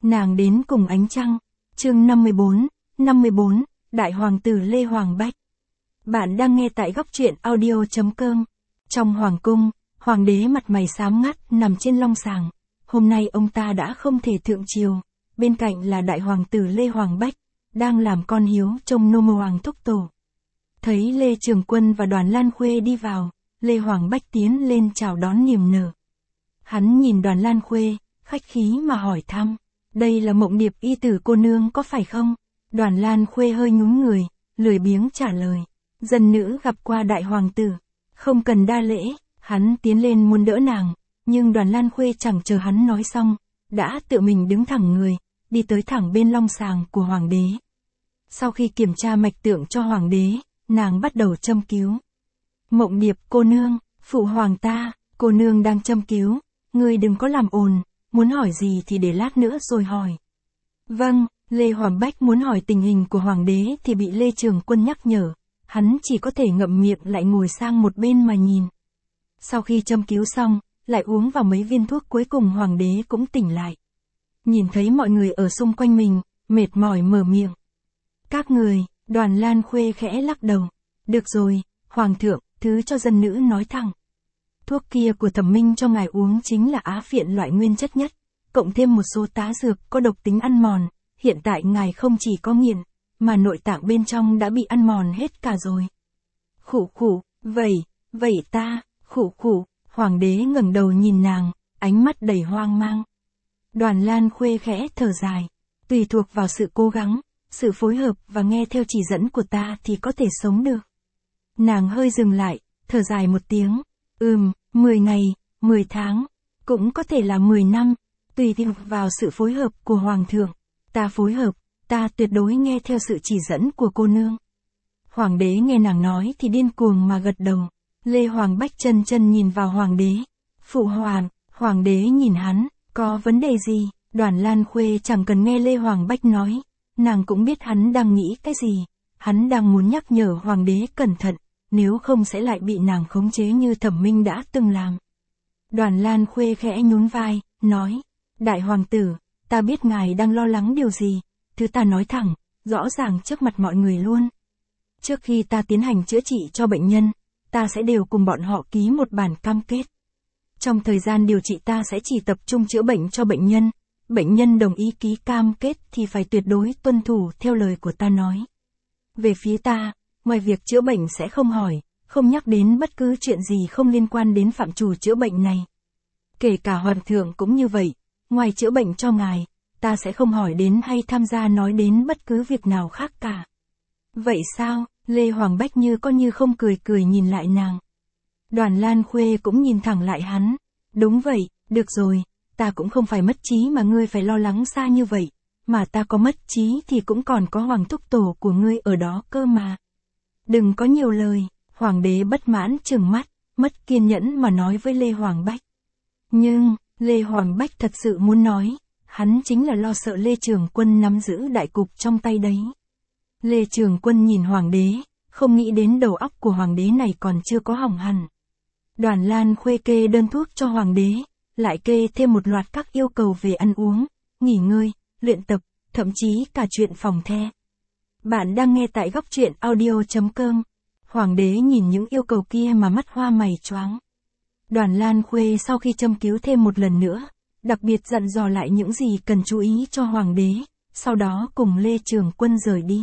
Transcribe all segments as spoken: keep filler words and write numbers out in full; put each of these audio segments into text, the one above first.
Nàng đến cùng ánh trăng. Chương năm mươi bốn, năm mươi bốn, Đại Hoàng tử Lê Hoàng Bách. Bạn đang nghe tại góc truyện audio chấm com. Trong hoàng cung, hoàng đế mặt mày xám ngắt nằm trên long sàng. Hôm nay ông ta đã không thể thượng triều. Bên cạnh là Đại Hoàng tử Lê Hoàng Bách, đang làm con hiếu trông nô hoàng thúc tổ. Thấy Lê Trường Quân và Đoàn Lan Khuê đi vào, Lê Hoàng Bách tiến lên chào đón niềm nở. Hắn nhìn Đoàn Lan Khuê, khách khí mà hỏi thăm, đây là Mộng Điệp y tử cô nương có phải không? Đoàn Lan Khuê hơi nhún người, lười biếng trả lời, dân nữ gặp qua Đại Hoàng tử, không cần đa lễ. Hắn tiến lên muốn đỡ nàng, nhưng Đoàn Lan Khuê chẳng chờ hắn nói xong, đã tự mình đứng thẳng người, đi tới thẳng bên long sàng của hoàng đế. Sau khi kiểm tra mạch tượng cho hoàng đế, nàng bắt đầu châm cứu. Mộng Điệp cô nương, phụ hoàng ta, cô nương đang châm cứu, ngươi đừng có làm ồn, muốn hỏi gì thì để lát nữa rồi hỏi. Vâng, Lê Hoàng Bách muốn hỏi tình hình của hoàng đế thì bị Lê Trường Quân nhắc nhở, hắn chỉ có thể ngậm miệng lại ngồi sang một bên mà nhìn. Sau khi châm cứu xong, lại uống vào mấy viên thuốc cuối cùng hoàng đế cũng tỉnh lại. Nhìn thấy mọi người ở xung quanh mình, mệt mỏi mở miệng. Các người, Đoàn Lan Khuê khẽ lắc đầu. Được rồi, hoàng thượng, thứ cho dân nữ nói thẳng. Thuốc kia của Thẩm Minh cho ngài uống chính là á phiện loại nguyên chất nhất, cộng thêm một số tá dược có độc tính ăn mòn, hiện tại ngài không chỉ có nghiện, mà nội tạng bên trong đã bị ăn mòn hết cả rồi. Khụ khụ, vậy, vậy ta, khụ khụ, hoàng đế ngẩng đầu nhìn nàng, ánh mắt đầy hoang mang. Đoàn Lan Khuê khẽ thở dài, tùy thuộc vào sự cố gắng, sự phối hợp và nghe theo chỉ dẫn của ta thì có thể sống được. Nàng hơi dừng lại, thở dài một tiếng, ừm, mười ngày, mười tháng, cũng có thể là mười năm, tùy thuộc vào sự phối hợp của hoàng thượng. Ta phối hợp, ta tuyệt đối nghe theo sự chỉ dẫn của cô nương. Hoàng đế nghe nàng nói thì điên cuồng mà gật đầu. Lê Hoàng Bách chân chân nhìn vào hoàng đế. Phụ hoàng, hoàng đế nhìn hắn, có vấn đề gì? Đoàn Lan Khuê chẳng cần nghe Lê Hoàng Bách nói, nàng cũng biết hắn đang nghĩ cái gì. Hắn đang muốn nhắc nhở hoàng đế cẩn thận, nếu không sẽ lại bị nàng khống chế như Thẩm Minh đã từng làm. Đoàn Lan Khuê khẽ nhún vai, nói, Đại Hoàng tử, ta biết ngài đang lo lắng điều gì, thứ ta nói thẳng, rõ ràng trước mặt mọi người luôn. Trước khi ta tiến hành chữa trị cho bệnh nhân, ta sẽ đều cùng bọn họ ký một bản cam kết. Trong thời gian điều trị ta sẽ chỉ tập trung chữa bệnh cho bệnh nhân, bệnh nhân đồng ý ký cam kết thì phải tuyệt đối tuân thủ theo lời của ta nói. Về phía ta, ngoài việc chữa bệnh sẽ không hỏi, không nhắc đến bất cứ chuyện gì không liên quan đến phạm trù chữa bệnh này. Kể cả hoàng thượng cũng như vậy, ngoài chữa bệnh cho ngài, ta sẽ không hỏi đến hay tham gia nói đến bất cứ việc nào khác cả. Vậy sao? Lê Hoàng Bách như có như không cười cười nhìn lại nàng. Đoàn Lan Khuê cũng nhìn thẳng lại hắn. Đúng vậy, được rồi, ta cũng không phải mất trí mà ngươi phải lo lắng xa như vậy, mà ta có mất trí thì cũng còn có hoàng thúc tổ của ngươi ở đó cơ mà. Đừng có nhiều lời, hoàng đế bất mãn trừng mắt, mất kiên nhẫn mà nói với Lê Hoàng Bách. Nhưng, Lê Hoàng Bách thật sự muốn nói, hắn chính là lo sợ Lê Trường Quân nắm giữ đại cục trong tay đấy. Lê Trường Quân nhìn hoàng đế, không nghĩ đến đầu óc của hoàng đế này còn chưa có hỏng hẳn. Đoàn Lan Khuê kê đơn thuốc cho hoàng đế, lại kê thêm một loạt các yêu cầu về ăn uống, nghỉ ngơi, luyện tập, thậm chí cả chuyện phòng the. Bạn đang nghe tại góc truyện audio chấm com. Hoàng đế nhìn những yêu cầu kia mà mắt hoa mày choáng. Đoàn Lan Khuê sau khi châm cứu thêm một lần nữa, đặc biệt dặn dò lại những gì cần chú ý cho hoàng đế, sau đó cùng Lê Trường Quân rời đi.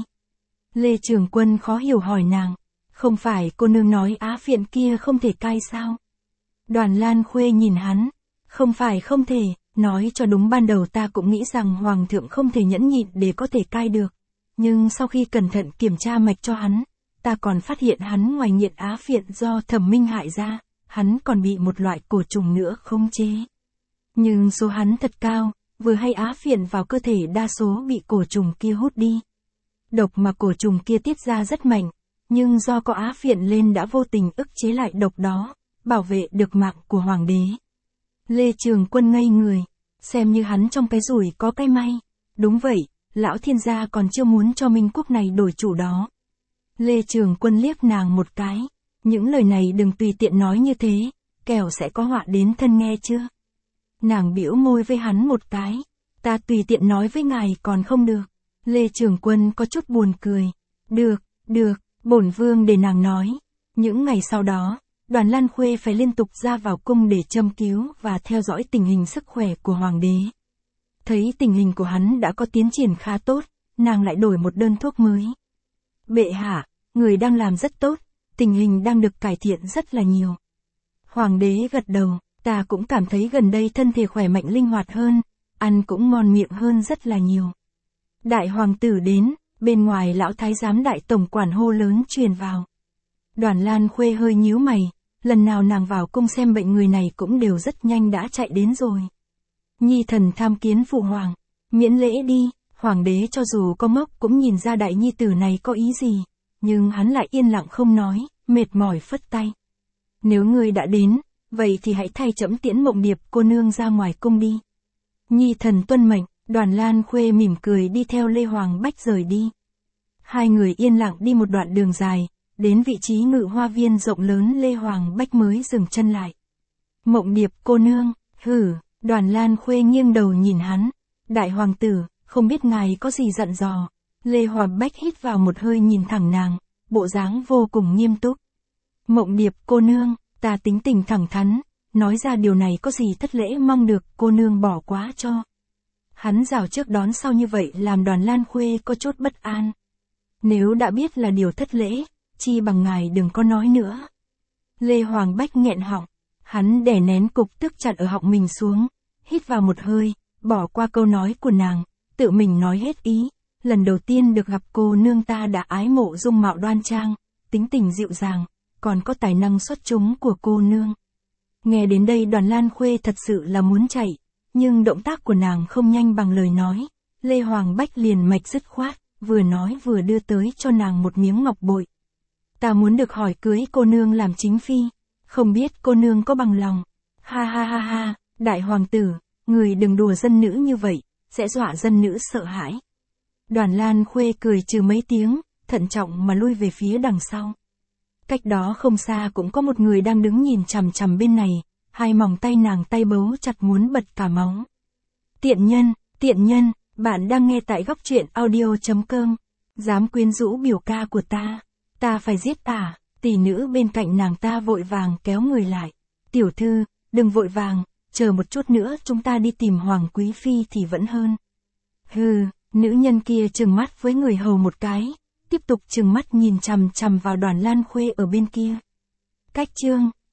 Lê Trường Quân khó hiểu hỏi nàng, không phải cô nương nói á phiện kia không thể cai sao? Đoàn Lan Khuê nhìn hắn, không phải không thể, nói cho đúng ban đầu ta cũng nghĩ rằng hoàng thượng không thể nhẫn nhịn để có thể cai được. Nhưng sau khi cẩn thận kiểm tra mạch cho hắn, ta còn phát hiện hắn ngoài nghiện á phiện do Thẩm Minh hại ra, hắn còn bị một loại cổ trùng nữa khống chế. Nhưng số hắn thật cao, vừa hay á phiện vào cơ thể đa số bị cổ trùng kia hút đi. Độc mà cổ trùng kia tiết ra rất mạnh, nhưng do có á phiện lên đã vô tình ức chế lại độc đó, bảo vệ được mạng của hoàng đế. Lê Trường Quân ngây người, xem như hắn trong cái rủi có cái may. Đúng vậy, lão thiên gia còn chưa muốn cho Minh Quốc này đổi chủ đó. Lê Trường Quân liếc nàng một cái, những lời này đừng tùy tiện nói như thế, kẻo sẽ có họa đến thân nghe chưa. Nàng bĩu môi với hắn một cái, ta tùy tiện nói với ngài còn không được. Lê Trường Quân có chút buồn cười. Được, được, bổn vương để nàng nói. Những ngày sau đó, Đoàn Lan Khuê phải liên tục ra vào cung để châm cứu và theo dõi tình hình sức khỏe của hoàng đế. Thấy tình hình của hắn đã có tiến triển khá tốt, nàng lại đổi một đơn thuốc mới. Bệ hạ, người đang làm rất tốt, tình hình đang được cải thiện rất là nhiều. Hoàng đế gật đầu, ta cũng cảm thấy gần đây thân thể khỏe mạnh linh hoạt hơn, ăn cũng ngon miệng hơn rất là nhiều. Đại hoàng tử đến, bên ngoài lão thái giám đại tổng quản hô lớn truyền vào. Đoàn Lan Khuê hơi nhíu mày, lần nào nàng vào cung xem bệnh người này cũng đều rất nhanh đã chạy đến rồi. Nhi thần tham kiến phụ hoàng, miễn lễ đi. Hoàng đế cho dù có ngốc cũng nhìn ra đại nhi tử này có ý gì, nhưng hắn lại yên lặng không nói, mệt mỏi phất tay. Nếu ngươi đã đến, vậy thì hãy thay trẫm tiễn Mộng Điệp cô nương ra ngoài cung đi. Nhi thần tuân mệnh. Đoàn Lan Khuê mỉm cười đi theo Lê Hoàng Bách rời đi. Hai người yên lặng đi một đoạn đường dài, đến vị trí ngự hoa viên rộng lớn Lê Hoàng Bách mới dừng chân lại. Mộng Điệp cô nương, hử, Đoàn Lan Khuê nghiêng đầu nhìn hắn. Đại hoàng tử, không biết ngài có gì dặn dò. Lê Hoàng Bách hít vào một hơi nhìn thẳng nàng, bộ dáng vô cùng nghiêm túc. Mộng Điệp cô nương, ta tính tình thẳng thắn, nói ra điều này có gì thất lễ mong được cô nương bỏ quá cho. Hắn rào trước đón sau như vậy làm Đoàn Lan Khuê có chút bất an. Nếu đã biết là điều thất lễ, chi bằng ngài đừng có nói nữa. Lê Hoàng Bách nghẹn họng, hắn đè nén cục tức chặt ở họng mình xuống, hít vào một hơi, bỏ qua câu nói của nàng, tự mình nói hết ý. Lần đầu tiên được gặp cô nương ta đã ái mộ dung mạo đoan trang, tính tình dịu dàng, còn có tài năng xuất chúng của cô nương. Nghe đến đây Đoàn Lan Khuê thật sự là muốn chạy, nhưng động tác của nàng không nhanh bằng lời nói. Lê Hoàng Bách liền mạch dứt khoát, vừa nói vừa đưa tới cho nàng một miếng ngọc bội. Ta muốn được hỏi cưới cô nương làm chính phi, không biết cô nương có bằng lòng. Ha ha ha ha, đại hoàng tử, người đừng đùa dân nữ như vậy, sẽ dọa dân nữ sợ hãi. Đoàn Lan Khuê cười trừ mấy tiếng, thận trọng mà lui về phía đằng sau. Cách đó không xa cũng có một người đang đứng nhìn chằm chằm bên này, hai móng tay nàng tay bấu chặt muốn bật cả máu. Tiện nhân, tiện nhân, bạn đang nghe tại góc truyện audio chấm com. Dám quyến rũ biểu ca của ta, ta phải giết à. Tỷ nữ bên cạnh nàng ta vội vàng kéo người lại. Tiểu thư, đừng vội vàng, chờ một chút nữa chúng ta đi tìm Hoàng Quý Phi thì vẫn hơn. Hừ, nữ nhân kia trừng mắt với người hầu một cái, tiếp tục trừng mắt nhìn chằm chằm vào Đoàn Lan Khuê ở bên kia. Cách chương